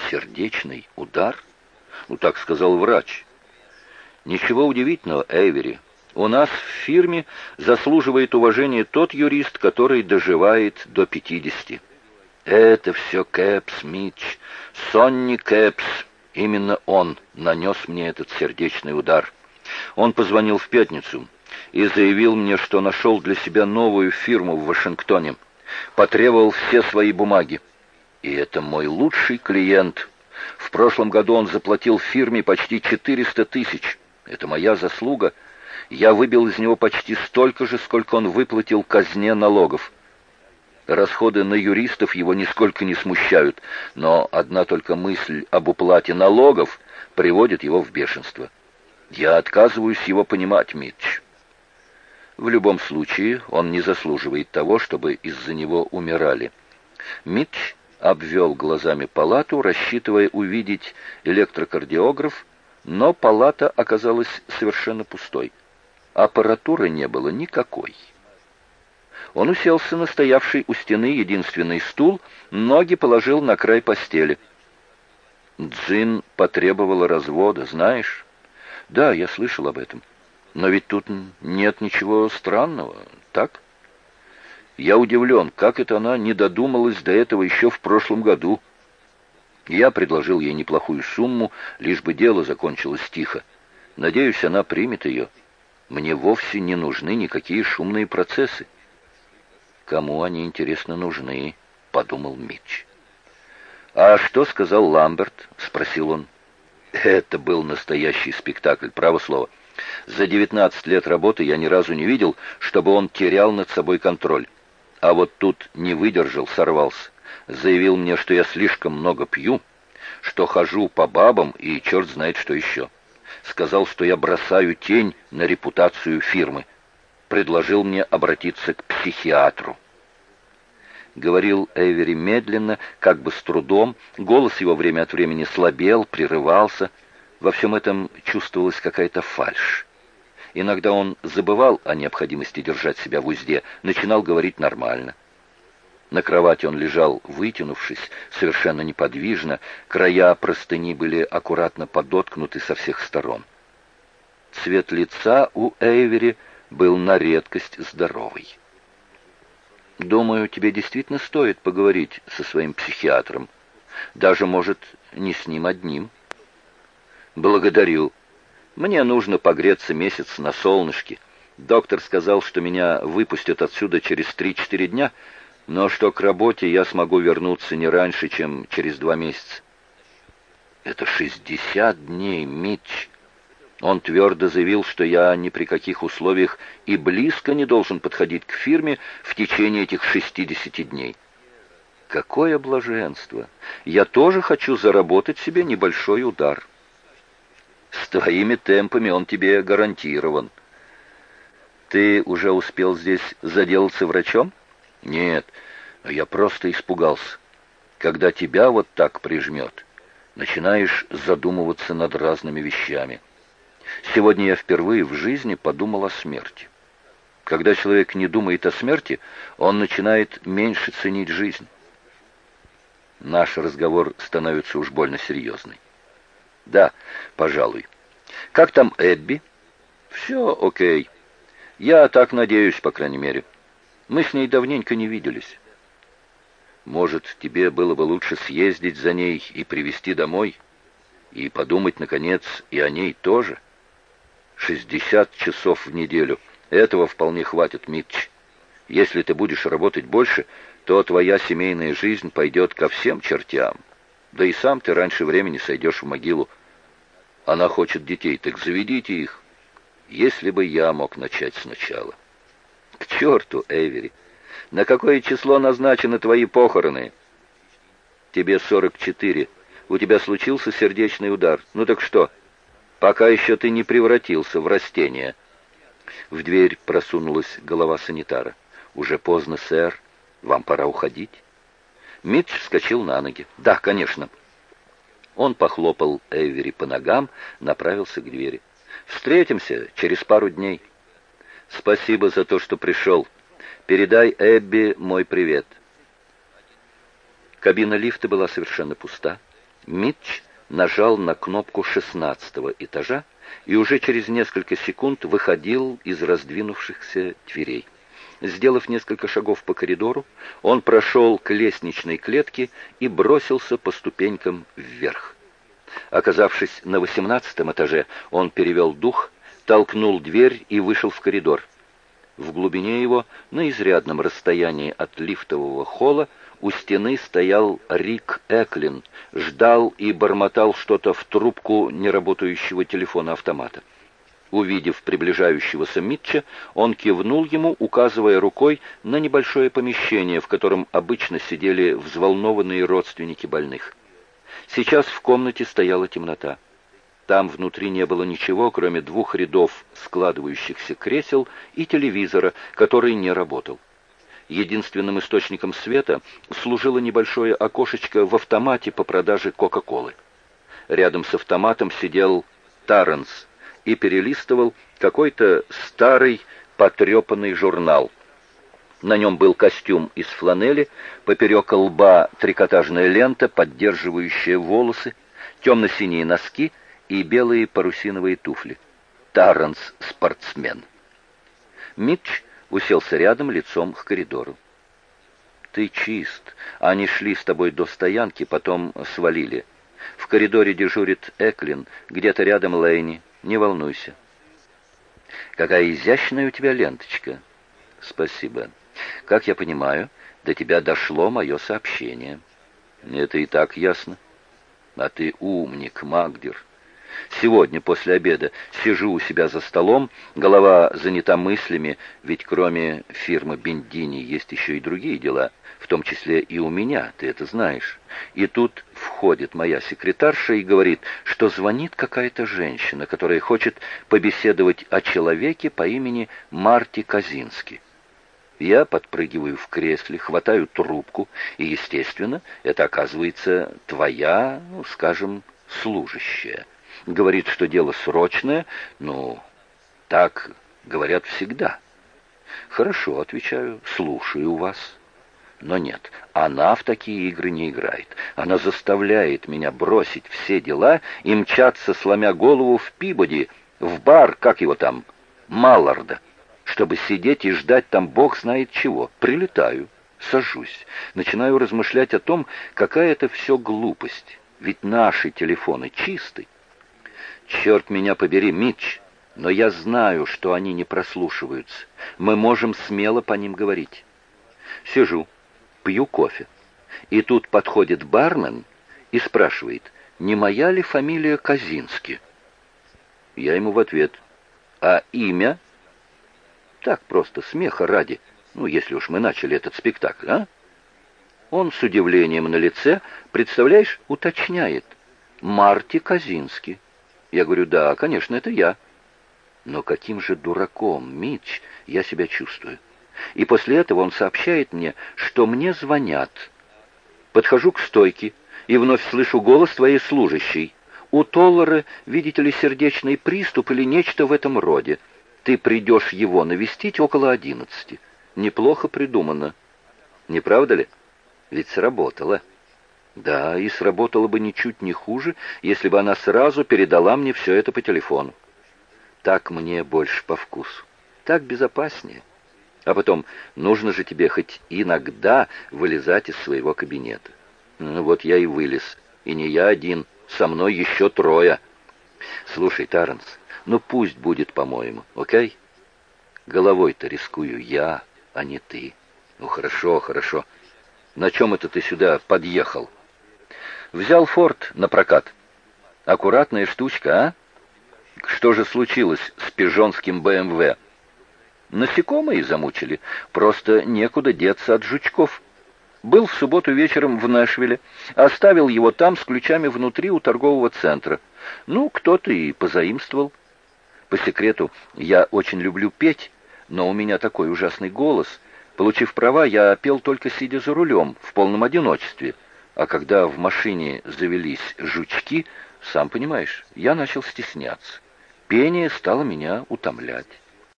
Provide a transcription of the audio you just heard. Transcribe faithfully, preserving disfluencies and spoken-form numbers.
Сердечный удар? Ну, так сказал врач. Ничего удивительного, Эйвери. У нас в фирме заслуживает уважения тот юрист, который доживает до пятидесяти. Это все Кэпс, Митч. Сонни Кэпс. Именно он нанес мне этот сердечный удар. Он позвонил в пятницу и заявил мне, что нашел для себя новую фирму в Вашингтоне. Потребовал все свои бумаги. И это мой лучший клиент. В прошлом году он заплатил фирме почти четыреста тысяч. Это моя заслуга. Я выбил из него почти столько же, сколько он выплатил казне налогов. Расходы на юристов его нисколько не смущают, но одна только мысль об уплате налогов приводит его в бешенство. Я отказываюсь его понимать, Митч. В любом случае, он не заслуживает того, чтобы из-за него умирали. Митч обвел глазами палату, рассчитывая увидеть электрокардиограф, но палата оказалась совершенно пустой. Аппаратуры не было никакой. Он уселся на стоявший у стены единственный стул, ноги положил на край постели. Джин потребовала развода, знаешь? Да, я слышал об этом. Но ведь тут нет ничего странного, так? Я удивлен, как это она не додумалась до этого еще в прошлом году. Я предложил ей неплохую сумму, лишь бы дело закончилось тихо. Надеюсь, она примет ее. Мне вовсе не нужны никакие шумные процессы. «Кому они, интересно, нужны?» — подумал Митч. «А что сказал Ламберт?» — спросил он. Это был настоящий спектакль, право слово. За девятнадцать лет работы я ни разу не видел, чтобы он терял над собой контроль. А вот тут не выдержал, сорвался. Заявил мне, что я слишком много пью, что хожу по бабам и черт знает что еще. Сказал, что я бросаю тень на репутацию фирмы. Предложил мне обратиться к психиатру. Говорил Эйвери медленно, как бы с трудом, голос его время от времени слабел, прерывался. Во всем этом чувствовалась какая-то фальшь. Иногда он забывал о необходимости держать себя в узде, начинал говорить нормально. На кровати он лежал, вытянувшись, совершенно неподвижно, края простыни были аккуратно подоткнуты со всех сторон. Цвет лица у Эйвери был на редкость здоровый. «Думаю, тебе действительно стоит поговорить со своим психиатром. Даже, может, не с ним одним». «Благодарю. Мне нужно погреться месяц на солнышке. Доктор сказал, что меня выпустят отсюда через три-четыре дня, но что к работе я смогу вернуться не раньше, чем через два месяца». «Это шестьдесят дней, Митч». Он твердо заявил, что я ни при каких условиях и близко не должен подходить к фирме в течение этих шестидесяти дней. Какое блаженство! Я тоже хочу заработать себе небольшой удар. С твоими темпами он тебе гарантирован. Ты уже успел здесь заделаться врачом? Нет, я просто испугался. Когда тебя вот так прижмет, начинаешь задумываться над разными вещами. Сегодня я впервые в жизни подумал о смерти. Когда человек не думает о смерти, он начинает меньше ценить жизнь. Наш разговор становится уж больно серьезный. Да, пожалуй. Как там Эбби? Все окей. Я так надеюсь, по крайней мере. Мы с ней давненько не виделись. Может, тебе было бы лучше съездить за ней и привезти домой? И подумать, наконец, и о ней тоже? шестьдесят часов в неделю. Этого вполне хватит, Митч. Если ты будешь работать больше, то твоя семейная жизнь пойдет ко всем чертям. Да и сам ты раньше времени сойдешь в могилу. Она хочет детей, так заведите их. Если бы я мог начать сначала. К черту, Эйвери. На какое число назначены твои похороны? Тебе сорок четыре. У тебя случился сердечный удар. Ну так что? Пока еще ты не превратился в растение. В дверь просунулась голова санитара. Уже поздно, сэр. Вам пора уходить. Митч вскочил на ноги. Да, конечно. Он похлопал Эйвери по ногам, направился к двери. Встретимся через пару дней. Спасибо за то, что пришел. Передай Эбби мой привет. Кабина лифта была совершенно пуста. Митч нажал на кнопку шестнадцатого этажа и уже через несколько секунд выходил из раздвинувшихся дверей. Сделав несколько шагов по коридору, он прошел к лестничной клетке и бросился по ступенькам вверх. Оказавшись на восемнадцатом этаже, он перевел дух, толкнул дверь и вышел в коридор. В глубине его, на изрядном расстоянии от лифтового холла, у стены стоял Рик Эклин, ждал и бормотал что-то в трубку неработающего телефона-автомата. Увидев приближающегося Митча, он кивнул ему, указывая рукой на небольшое помещение, в котором обычно сидели взволнованные родственники больных. Сейчас в комнате стояла темнота. Там внутри не было ничего, кроме двух рядов складывающихся кресел и телевизора, который не работал. Единственным источником света служило небольшое окошечко в автомате по продаже Кока-Колы. Рядом с автоматом сидел Тарренс и перелистывал какой-то старый потрепанный журнал. На нем был костюм из фланели, поперек лба трикотажная лента, поддерживающая волосы, темно-синие носки и белые парусиновые туфли. Тарренс — спортсмен. Митч уселся рядом, лицом к коридору. «Ты чист. Они шли с тобой до стоянки, потом свалили. В коридоре дежурит Эклин, где-то рядом Лэйни. Не волнуйся». «Какая изящная у тебя ленточка». «Спасибо. Как я понимаю, до тебя дошло мое сообщение». «Это и так ясно». «А ты умник, Магдер. Сегодня после обеда сижу у себя за столом, голова занята мыслями, ведь кроме фирмы Бендини есть еще и другие дела, в том числе и у меня, ты это знаешь. И тут входит моя секретарша и говорит, что звонит какая-то женщина, которая хочет побеседовать о человеке по имени Марти Казински. Я подпрыгиваю в кресле, хватаю трубку, и, естественно, это оказывается твоя, ну, скажем, служащая. Говорит, что дело срочное, ну, так говорят всегда. Хорошо, отвечаю, слушаю вас. Но нет, она в такие игры не играет. Она заставляет меня бросить все дела и мчаться, сломя голову, в Пибоди, в бар, как его там, Малларда, чтобы сидеть и ждать там бог знает чего. Прилетаю, сажусь, начинаю размышлять о том, какая это все глупость, ведь наши телефоны чисты. Черт меня побери, Митч, но я знаю, что они не прослушиваются. Мы можем смело по ним говорить. Сижу, пью кофе. И тут подходит бармен и спрашивает, не моя ли фамилия Казински? Я ему в ответ, а имя? Так просто, смеха ради. Ну, если уж мы начали этот спектакль, а? Он с удивлением на лице, представляешь, уточняет. Марти Казински. Я говорю, да, конечно, это я. Но каким же дураком, Митч, я себя чувствую. И после этого он сообщает мне, что мне звонят. Подхожу к стойке и вновь слышу голос твоей служащей. У Толлера, видите ли, сердечный приступ или нечто в этом роде. Ты придешь его навестить около одиннадцати. Неплохо придумано. Не правда ли? Ведь сработало. Да, и сработало бы ничуть не хуже, если бы она сразу передала мне все это по телефону. Так мне больше по вкусу. Так безопаснее. А потом, нужно же тебе хоть иногда вылезать из своего кабинета. Ну, вот я и вылез. И не я один, со мной еще трое. Слушай, Тарренс, ну пусть будет по-моему, окей? Головой-то рискую я, а не ты. Ну хорошо, хорошо. На чем это ты сюда подъехал? Взял Форд на прокат. Аккуратная штучка, а? Что же случилось с пижонским бэ эм вэ? Насекомые замучили. Просто некуда деться от жучков. Был в субботу вечером в Нэшвилле. Оставил его там с ключами внутри у торгового центра. Ну, кто-то и позаимствовал. По секрету, я очень люблю петь, но у меня такой ужасный голос. Получив права, я пел только сидя за рулем, в полном одиночестве. А когда в машине завелись жучки, сам понимаешь, я начал стесняться. Пение стало меня утомлять.